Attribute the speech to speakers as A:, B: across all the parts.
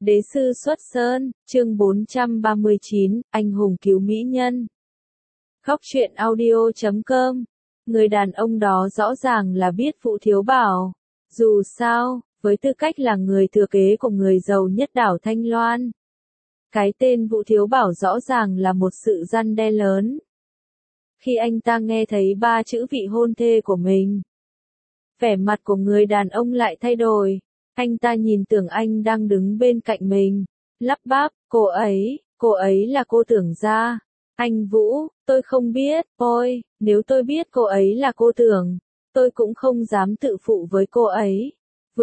A: Đế sư xuất sơn, chương 439, anh hùng cứu mỹ nhân. Khóc chuyện audio.com. Người đàn ông đó rõ ràng là biết Vũ Thiếu Bảo. Dù sao, với tư cách là người thừa kế của người giàu nhất đảo Thanh Loan, cái tên Vũ Thiếu Bảo rõ ràng là một sự răn đe lớn. Khi anh ta nghe thấy 3 chữ vị hôn thê của mình, vẻ mặt của người đàn ông lại thay đổi. Anh ta nhìn Tưởng Anh đang đứng bên cạnh mình, lắp bắp, cô ấy là cô Tưởng gia. Anh Vũ, tôi không biết, ôi, nếu tôi biết cô ấy là cô Tưởng, tôi cũng không dám tự phụ với cô ấy.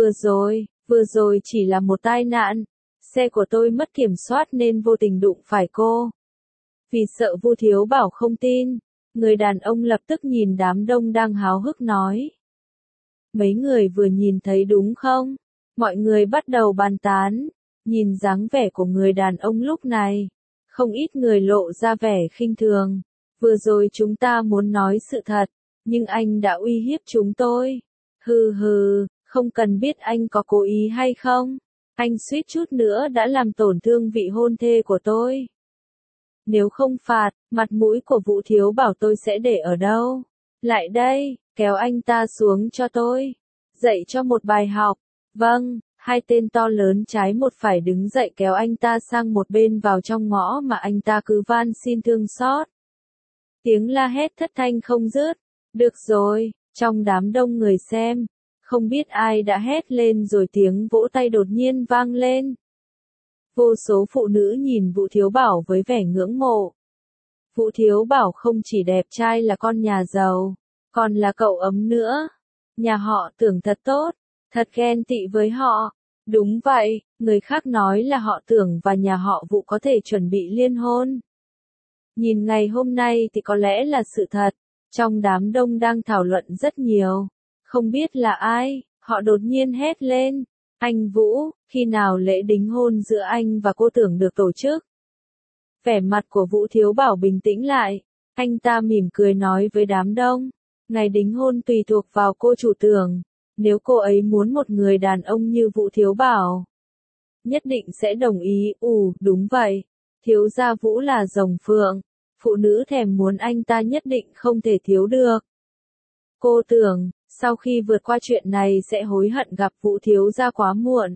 A: Vừa rồi chỉ là một tai nạn, xe của tôi mất kiểm soát nên vô tình đụng phải cô. Vì sợ Vũ Thiếu Bảo không tin, người đàn ông lập tức nhìn đám đông đang háo hức nói. Mấy người vừa nhìn thấy đúng không? Mọi người bắt đầu bàn tán, nhìn dáng vẻ của người đàn ông lúc này, không ít người lộ ra vẻ khinh thường. Vừa rồi chúng ta muốn nói sự thật, nhưng anh đã uy hiếp chúng tôi. Hừ hừ, không cần biết anh có cố ý hay không. Anh suýt chút nữa đã làm tổn thương vị hôn thê của tôi. Nếu không phạt, mặt mũi của Vũ Thiếu Bảo tôi sẽ để ở đâu? Lại đây, kéo anh ta xuống cho tôi. Dạy cho một bài học. Vâng, hai tên to lớn trái một phải đứng dậy kéo anh ta sang một bên vào trong ngõ mà anh ta cứ van xin thương xót. Tiếng la hét thất thanh không dứt. Được rồi, trong đám đông người xem, không biết ai đã hét lên rồi tiếng vỗ tay đột nhiên vang lên. Vô số phụ nữ nhìn Vũ Thiếu Bảo với vẻ ngưỡng mộ. Vũ Thiếu Bảo không chỉ đẹp trai là con nhà giàu, còn là cậu ấm nữa. Nhà họ Tưởng thật tốt, thật ghen tị với họ. Đúng vậy, người khác nói là họ Tưởng và nhà họ Vũ có thể chuẩn bị liên hôn. Nhìn ngày hôm nay thì có lẽ là sự thật. Trong đám đông đang thảo luận rất nhiều. Không biết là ai, họ đột nhiên hét lên. Anh Vũ, khi nào lễ đính hôn giữa anh và cô Tưởng được tổ chức? Vẻ mặt của Vũ Thiếu Bảo bình tĩnh lại. Anh ta mỉm cười nói với đám đông. Ngày đính hôn tùy thuộc vào cô chủ Tưởng. Nếu cô ấy muốn một người đàn ông như Vũ Thiếu Bảo, nhất định sẽ đồng ý. Đúng vậy. Thiếu gia Vũ là rồng phượng. Phụ nữ thèm muốn anh ta nhất định không thể thiếu được. Cô Tưởng, sau khi vượt qua chuyện này sẽ hối hận gặp Vũ Thiếu gia quá muộn.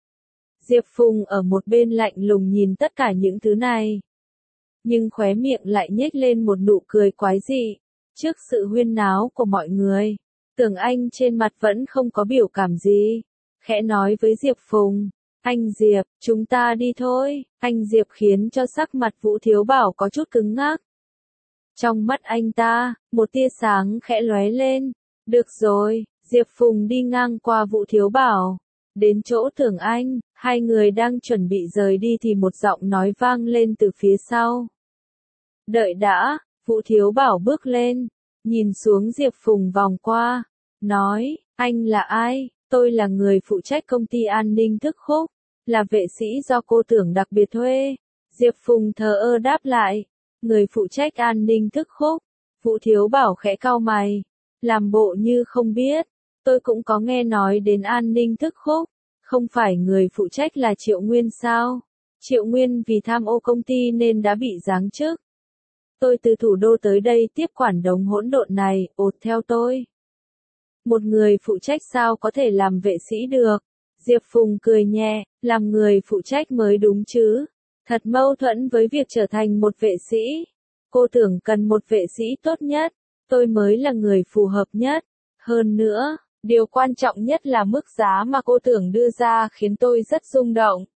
A: Diệp Phùng ở một bên lạnh lùng nhìn tất cả những thứ này. Nhưng khóe miệng lại nhếch lên một nụ cười quái dị. Trước sự huyên náo của mọi người, Tưởng Anh trên mặt vẫn không có biểu cảm gì. Khẽ nói với Diệp Phùng, anh Diệp, chúng ta đi thôi. Anh Diệp khiến cho sắc mặt Vũ Thiếu Bảo có chút cứng ngắc. Trong mắt anh ta, một tia sáng khẽ lóe lên. Được rồi, Diệp Phùng đi ngang qua Vũ Thiếu Bảo. Đến chỗ Tưởng Anh, hai người đang chuẩn bị rời đi thì một giọng nói vang lên từ phía sau. Đợi đã, Vũ Thiếu Bảo bước lên, nhìn xuống Diệp Phùng vòng qua, nói, anh là ai? Tôi là người phụ trách công ty an ninh Thức Khúc, là vệ sĩ do cô Tưởng đặc biệt thuê. Diệp Phùng thờ ơ đáp lại, người phụ trách an ninh Thức Khúc. Vũ Thiếu Bảo khẽ cau mày, làm bộ như không biết. Tôi cũng có nghe nói đến an ninh Thức Khúc, không phải người phụ trách là Triệu Nguyên sao? Triệu Nguyên vì tham ô công ty nên đã bị giáng chức. Tôi từ thủ đô tới đây tiếp quản đống hỗn độn này, theo tôi. Một người phụ trách sao có thể làm vệ sĩ được? Diệp Phùng cười nhẹ, làm người phụ trách mới đúng chứ. Thật mâu thuẫn với việc trở thành một vệ sĩ. Cô Tưởng cần một vệ sĩ tốt nhất. Tôi mới là người phù hợp nhất. Hơn nữa, điều quan trọng nhất là mức giá mà cô Tưởng đưa ra khiến tôi rất rung động.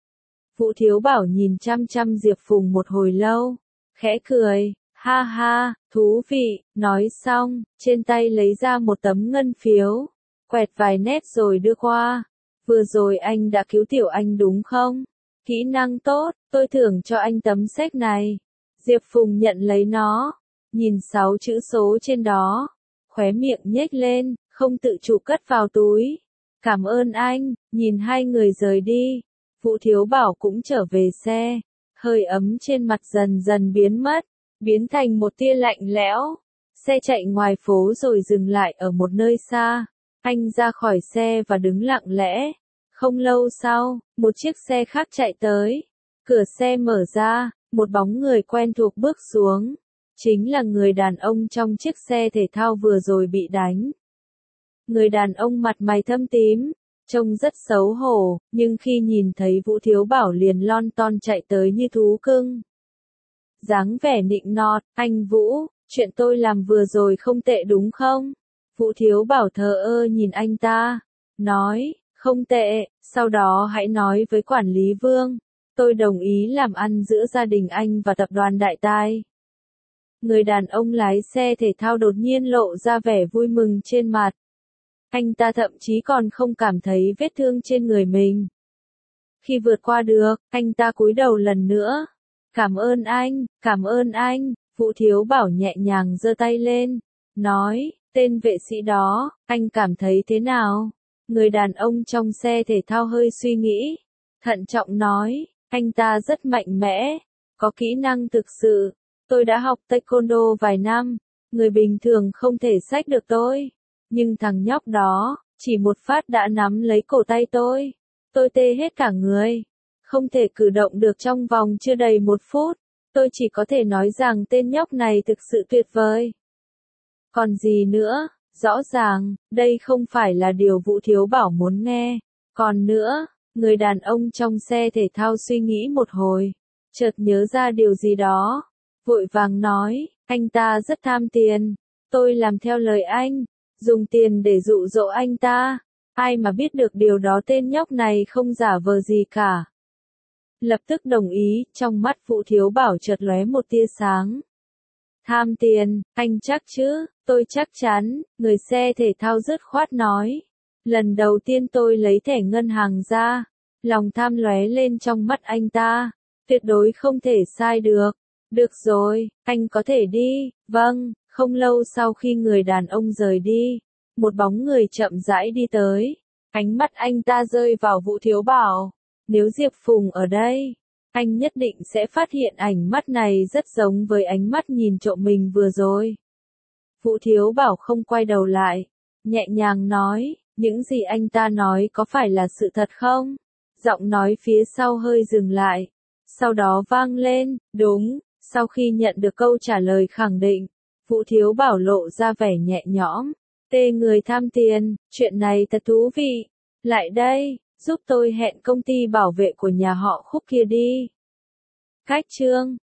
A: Vũ Thiếu Bảo nhìn chăm chăm Diệp Phùng một hồi lâu. Khẽ cười, ha ha, thú vị, nói xong, trên tay lấy ra một tấm ngân phiếu, quẹt vài nét rồi đưa qua. Vừa rồi anh đã cứu Tiểu Anh đúng không? Kỹ năng tốt, tôi thưởng cho anh tấm séc này. Diệp Phùng nhận lấy nó, nhìn 6 chữ số trên đó, khóe miệng nhếch lên, không tự chủ cất vào túi. Cảm ơn anh, nhìn hai người rời đi. Vũ Thiếu Bảo cũng trở về xe. Hơi ấm trên mặt dần dần biến mất, biến thành một tia lạnh lẽo. Xe chạy ngoài phố rồi dừng lại ở một nơi xa. Anh ra khỏi xe và đứng lặng lẽ, Không lâu sau, một chiếc xe khác chạy tới. Cửa xe mở ra, một bóng người quen thuộc bước xuống. Chính là người đàn ông trong chiếc xe thể thao vừa rồi bị đánh. Người đàn ông mặt mày thâm tím, trông rất xấu hổ, nhưng khi nhìn thấy Vũ Thiếu Bảo liền lon ton chạy tới như thú cưng. Dáng vẻ nịnh nọt, anh Vũ, chuyện tôi làm vừa rồi không tệ đúng không? Vũ Thiếu Bảo thờ ơ nhìn anh ta, nói, không tệ, sau đó hãy nói với quản lý Vương, tôi đồng ý làm ăn giữa gia đình anh và tập đoàn Đại Tai. Người đàn ông lái xe thể thao đột nhiên lộ ra vẻ vui mừng trên mặt. Anh ta thậm chí còn không cảm thấy vết thương trên người mình. Khi vượt qua được, anh ta cúi đầu lần nữa. Cảm ơn anh, Vũ Thiếu Bảo nhẹ nhàng giơ tay lên, nói, tên vệ sĩ đó, anh cảm thấy thế nào? Người đàn ông trong xe thể thao hơi suy nghĩ, thận trọng nói, anh ta rất mạnh mẽ, có kỹ năng thực sự, tôi đã học taekwondo vài năm, người bình thường không thể xách được tôi, nhưng thằng nhóc đó, chỉ một phát đã nắm lấy cổ tay tôi tê hết cả người, không thể cử động được trong vòng chưa đầy 1 phút, tôi chỉ có thể nói rằng tên nhóc này thực sự tuyệt vời. Còn gì nữa? Rõ ràng, đây không phải là điều Vũ Thiếu Bảo muốn nghe. Còn nữa, người đàn ông trong xe thể thao suy nghĩ một hồi, chợt nhớ ra điều gì đó, vội vàng nói, anh ta rất tham tiền, tôi làm theo lời anh, dùng tiền để dụ dỗ anh ta, ai mà biết được điều đó tên nhóc này không giả vờ gì cả. Lập tức đồng ý, trong mắt Vũ Thiếu Bảo chợt lóe một tia sáng. Tham tiền, anh chắc chứ? Tôi chắc chắn, người xe thể thao dứt khoát nói. Lần đầu tiên tôi lấy thẻ ngân hàng ra, lòng tham lóe lên trong mắt anh ta, tuyệt đối không thể sai được. Được rồi, anh có thể đi. Vâng, không lâu sau khi người đàn ông rời đi, một bóng người chậm rãi đi tới. Ánh mắt anh ta rơi vào Vũ Thiếu Bảo. Nếu Diệp Phùng ở đây, anh nhất định sẽ phát hiện ánh mắt này rất giống với ánh mắt nhìn trộm mình vừa rồi. Vũ Thiếu Bảo không quay đầu lại, nhẹ nhàng nói, những gì anh ta nói có phải là sự thật không? Giọng nói phía sau hơi dừng lại, sau đó vang lên, đúng, sau khi nhận được câu trả lời khẳng định, Vũ Thiếu Bảo lộ ra vẻ nhẹ nhõm, tê người tham tiền, chuyện này thật thú vị, lại đây, giúp tôi hẹn công ty bảo vệ của nhà họ Khúc kia đi. Khách trương.